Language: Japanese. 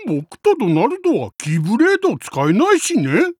僕とドナルドはキーブレードを使えないしね。